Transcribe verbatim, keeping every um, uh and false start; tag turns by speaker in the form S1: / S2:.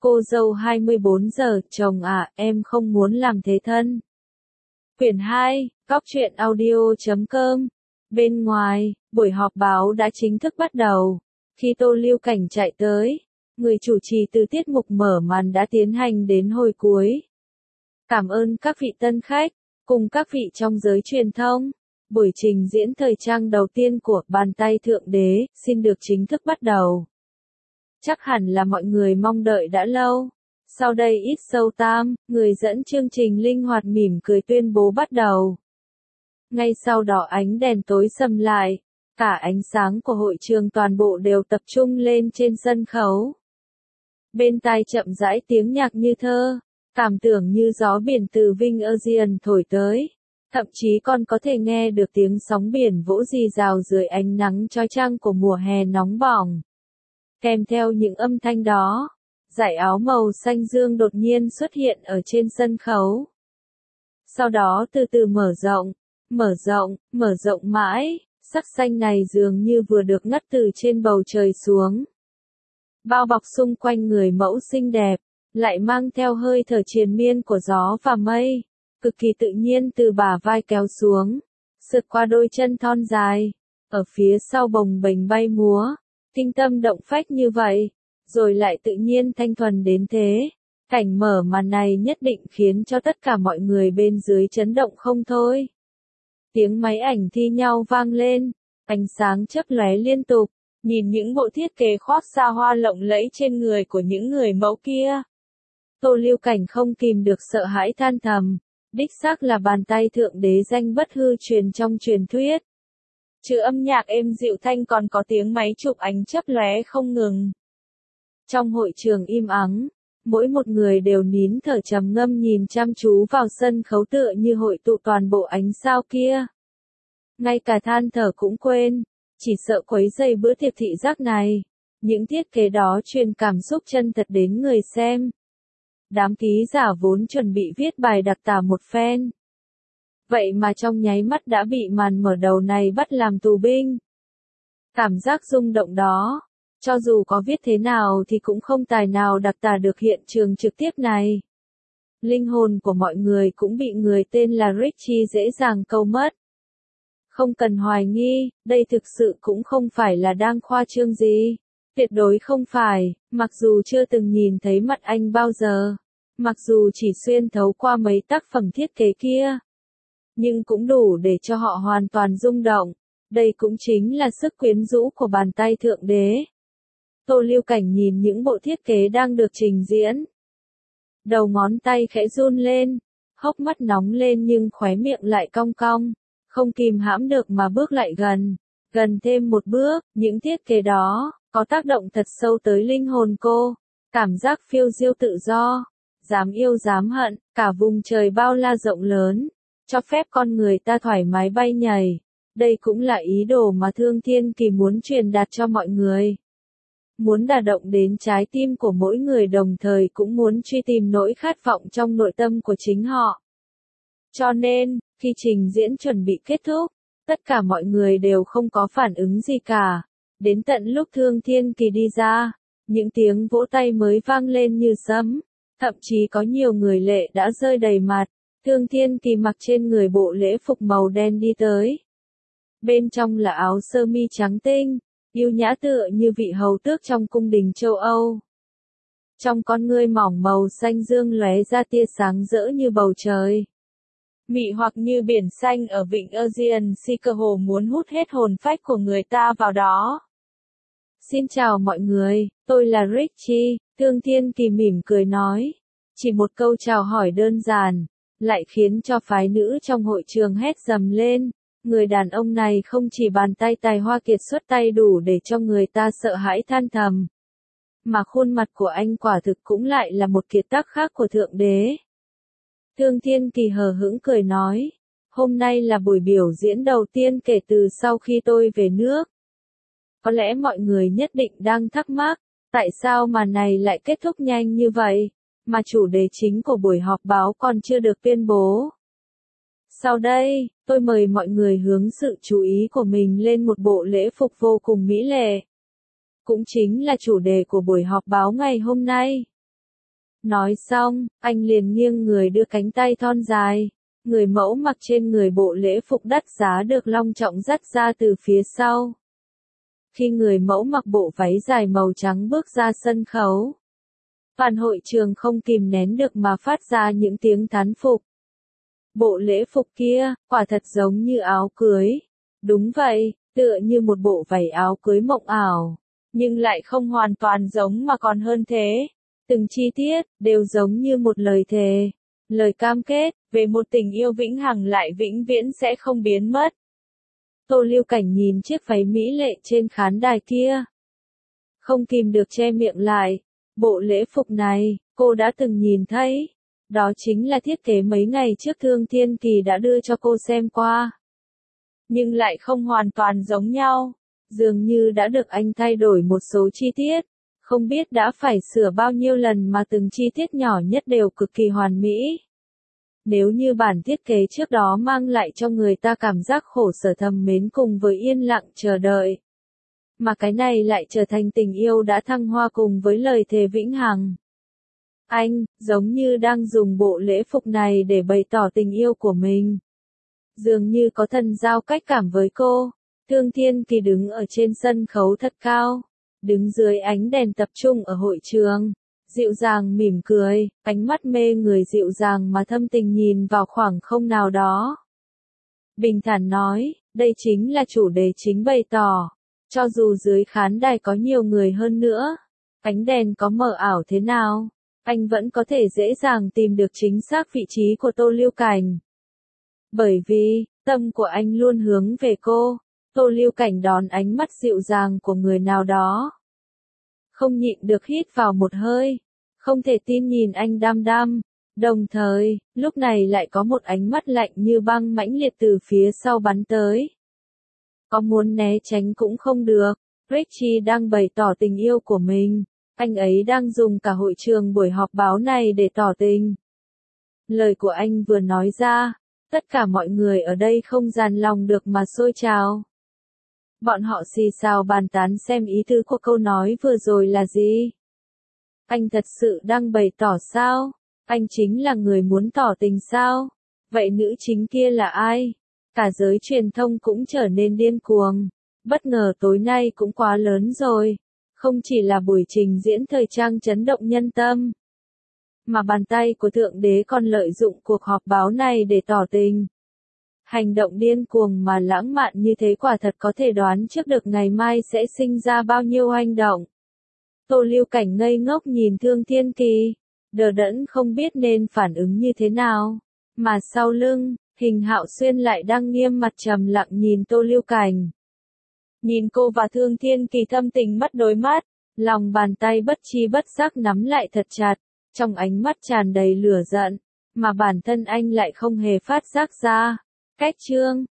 S1: Cô dâu hai mươi bốn giờ, chồng à, em không muốn làm thế thân. Quyển hai, Góc truyện audio chấm com. Bên ngoài, buổi họp báo đã chính thức bắt đầu. Khi Tô Lưu Cảnh chạy tới, người chủ trì từ tiết mục mở màn đã tiến hành đến hồi cuối. Cảm ơn các vị tân khách, cùng các vị trong giới truyền thông. Buổi trình diễn thời trang đầu tiên của Bàn tay Thượng Đế xin được chính thức bắt đầu. Chắc hẳn là mọi người mong đợi đã lâu. Sau đây ít sâu tam, người dẫn chương trình linh hoạt mỉm cười tuyên bố bắt đầu. Ngay sau đó ánh đèn tối sầm lại, cả ánh sáng của hội trường toàn bộ đều tập trung lên trên sân khấu. Bên tai chậm rãi tiếng nhạc như thơ, cảm tưởng như gió biển từ Vinh Ocean thổi tới. Thậm chí còn có thể nghe được tiếng sóng biển vỗ rì rào dưới ánh nắng chói chang của mùa hè nóng bỏng. Kèm theo những âm thanh đó, dải áo màu xanh dương đột nhiên xuất hiện ở trên sân khấu. Sau đó từ từ mở rộng, mở rộng, mở rộng mãi, sắc xanh này dường như vừa được ngắt từ trên bầu trời xuống. Bao bọc xung quanh người mẫu xinh đẹp, lại mang theo hơi thở triền miên của gió và mây, cực kỳ tự nhiên từ bả vai kéo xuống, sượt qua đôi chân thon dài, ở phía sau bồng bềnh bay múa, kinh tâm động phách như vậy, rồi lại tự nhiên thanh thuần đến thế. Cảnh mở màn này nhất định khiến cho tất cả mọi người bên dưới chấn động không thôi. Tiếng máy ảnh thi nhau vang lên, ánh sáng chớp lóe liên tục, nhìn những bộ thiết kế khoác xa hoa lộng lẫy trên người của những người mẫu kia. Tô Lưu Cảnh không kìm được sợ hãi than thầm, đích xác là bàn tay Thượng Đế danh bất hư truyền trong truyền thuyết. Trừ âm nhạc êm dịu thanh còn có tiếng máy chụp ảnh chớp lóe không ngừng. Trong hội trường im ắng, mỗi một người đều nín thở trầm ngâm nhìn chăm chú vào sân khấu tựa như hội tụ toàn bộ ánh sao kia. Ngay cả than thở cũng quên, chỉ sợ quấy rầy bữa tiệc thị giác này. Những thiết kế đó truyền cảm xúc chân thật đến người xem. Đám ký giả vốn chuẩn bị viết bài đặc tả một phen. Vậy mà trong nháy mắt đã bị màn mở đầu này bắt làm tù binh. Cảm giác rung động đó, cho dù có viết thế nào thì cũng không tài nào đặc tả được hiện trường trực tiếp này. Linh hồn của mọi người cũng bị người tên là Richie dễ dàng câu mất. Không cần hoài nghi, đây thực sự cũng không phải là đang khoa trương gì. Tuyệt đối không phải, mặc dù chưa từng nhìn thấy mặt anh bao giờ. Mặc dù chỉ xuyên thấu qua mấy tác phẩm thiết kế kia. Nhưng cũng đủ để cho họ hoàn toàn rung động. Đây cũng chính là sức quyến rũ của bàn tay Thượng Đế. Tô Lưu Cảnh nhìn những bộ thiết kế đang được trình diễn. Đầu ngón tay khẽ run lên, hốc mắt nóng lên nhưng khóe miệng lại cong cong, không kìm hãm được mà bước lại gần, gần thêm một bước, những thiết kế đó, có tác động thật sâu tới linh hồn cô, cảm giác phiêu diêu tự do, dám yêu dám hận, cả vùng trời bao la rộng lớn, cho phép con người ta thoải mái bay nhảy. Đây cũng là ý đồ mà Thương Thiên Kỳ muốn truyền đạt cho mọi người. Muốn đả động đến trái tim của mỗi người đồng thời cũng muốn truy tìm nỗi khát vọng trong nội tâm của chính họ. Cho nên, khi trình diễn chuẩn bị kết thúc, tất cả mọi người đều không có phản ứng gì cả. Đến tận lúc Thương Thiên Kỳ đi ra, những tiếng vỗ tay mới vang lên như sấm. Thậm chí có nhiều người lệ đã rơi đầy mặt. Thương Thiên Kỳ mặc trên người bộ lễ phục màu đen đi tới. Bên trong là áo sơ mi trắng tinh, yêu nhã tựa như vị hầu tước trong cung đình châu Âu. Trong con ngươi mỏng màu xanh dương lóe ra tia sáng rỡ như bầu trời. Mị hoặc như biển xanh ở vịnh Ocean Sea, cơ hồ muốn hút hết hồn phách của người ta vào đó. Xin chào mọi người, tôi là Richie, Thương Thiên Kỳ mỉm cười nói. Chỉ một câu chào hỏi đơn giản, lại khiến cho phái nữ trong hội trường hét dầm lên. Người đàn ông này không chỉ bàn tay tài hoa kiệt xuất tay đủ để cho người ta sợ hãi than thầm. Mà khuôn mặt của anh quả thực cũng lại là một kiệt tác khác của Thượng Đế. Thương Thiên Kỳ hờ hững cười nói. Hôm nay là buổi biểu diễn đầu tiên kể từ sau khi tôi về nước. Có lẽ mọi người nhất định đang thắc mắc, tại sao màn này lại kết thúc nhanh như vậy, mà chủ đề chính của buổi họp báo còn chưa được tuyên bố. Sau đây, tôi mời mọi người hướng sự chú ý của mình lên một bộ lễ phục vô cùng mỹ lệ. Cũng chính là chủ đề của buổi họp báo ngày hôm nay. Nói xong, anh liền nghiêng người đưa cánh tay thon dài. Người mẫu mặc trên người bộ lễ phục đắt giá được long trọng dắt ra từ phía sau. Khi người mẫu mặc bộ váy dài màu trắng bước ra sân khấu, toàn hội trường không kìm nén được mà phát ra những tiếng thán phục. Bộ lễ phục kia, quả thật giống như áo cưới. Đúng vậy, tựa như một bộ váy áo cưới mộng ảo, nhưng lại không hoàn toàn giống mà còn hơn thế. Từng chi tiết, đều giống như một lời thề, lời cam kết, về một tình yêu vĩnh hằng lại vĩnh viễn sẽ không biến mất. Tô Lưu Cảnh nhìn chiếc váy mỹ lệ trên khán đài kia, không kìm được che miệng lại. Bộ lễ phục này, cô đã từng nhìn thấy. Đó chính là thiết kế mấy ngày trước Thương Thiên Kỳ đã đưa cho cô xem qua. Nhưng lại không hoàn toàn giống nhau. Dường như đã được anh thay đổi một số chi tiết. Không biết đã phải sửa bao nhiêu lần mà từng chi tiết nhỏ nhất đều cực kỳ hoàn mỹ. Nếu như bản thiết kế trước đó mang lại cho người ta cảm giác khổ sở thầm mến cùng với yên lặng chờ đợi, mà cái này lại trở thành tình yêu đã thăng hoa cùng với lời thề vĩnh hằng. Anh, giống như đang dùng bộ lễ phục này để bày tỏ tình yêu của mình. Dường như có thần giao cách cảm với cô. Thương Thiên Kỳ đứng ở trên sân khấu thật cao, đứng dưới ánh đèn tập trung ở hội trường, dịu dàng mỉm cười, ánh mắt mê người dịu dàng mà thâm tình nhìn vào khoảng không nào đó. Bình thản nói, đây chính là chủ đề chính bày tỏ. Cho dù dưới khán đài có nhiều người hơn nữa, ánh đèn có mờ ảo thế nào, anh vẫn có thể dễ dàng tìm được chính xác vị trí của Tô Lưu Cảnh. Bởi vì, tâm của anh luôn hướng về cô. Tô Lưu Cảnh đón ánh mắt dịu dàng của người nào đó, không nhịn được hít vào một hơi, không thể tin nhìn anh đăm đăm. Đồng thời, lúc này lại có một ánh mắt lạnh như băng mãnh liệt từ phía sau bắn tới. Có muốn né tránh cũng không được. Richie đang bày tỏ tình yêu của mình. Anh ấy đang dùng cả hội trường buổi họp báo này để tỏ tình. Lời của anh vừa nói ra, tất cả mọi người ở đây không dàn lòng được mà sôi trào. Bọn họ xì xào bàn tán xem ý tứ của câu nói vừa rồi là gì. Anh thật sự đang bày tỏ sao? Anh chính là người muốn tỏ tình sao? Vậy nữ chính kia là ai? Cả giới truyền thông cũng trở nên điên cuồng. Bất ngờ tối nay cũng quá lớn rồi. Không chỉ là buổi trình diễn thời trang chấn động nhân tâm, mà bàn tay của Thượng Đế còn lợi dụng cuộc họp báo này để tỏ tình. Hành động điên cuồng mà lãng mạn như thế quả thật có thể đoán trước được ngày mai sẽ sinh ra bao nhiêu hành động. Tô Lưu Cảnh ngây ngốc nhìn Thương Thiên Kỳ, đờ đẫn không biết nên phản ứng như thế nào. Mà sau lưng, Hình Hạo Xuyên lại đang nghiêm mặt trầm lặng nhìn Tô Lưu Cảnh. Nhìn cô và Thương Thiên Kỳ thâm tình mất đôi mắt, lòng bàn tay bất chi bất giác nắm lại thật chặt, trong ánh mắt tràn đầy lửa giận, mà bản thân anh lại không hề phát giác ra. Cách chương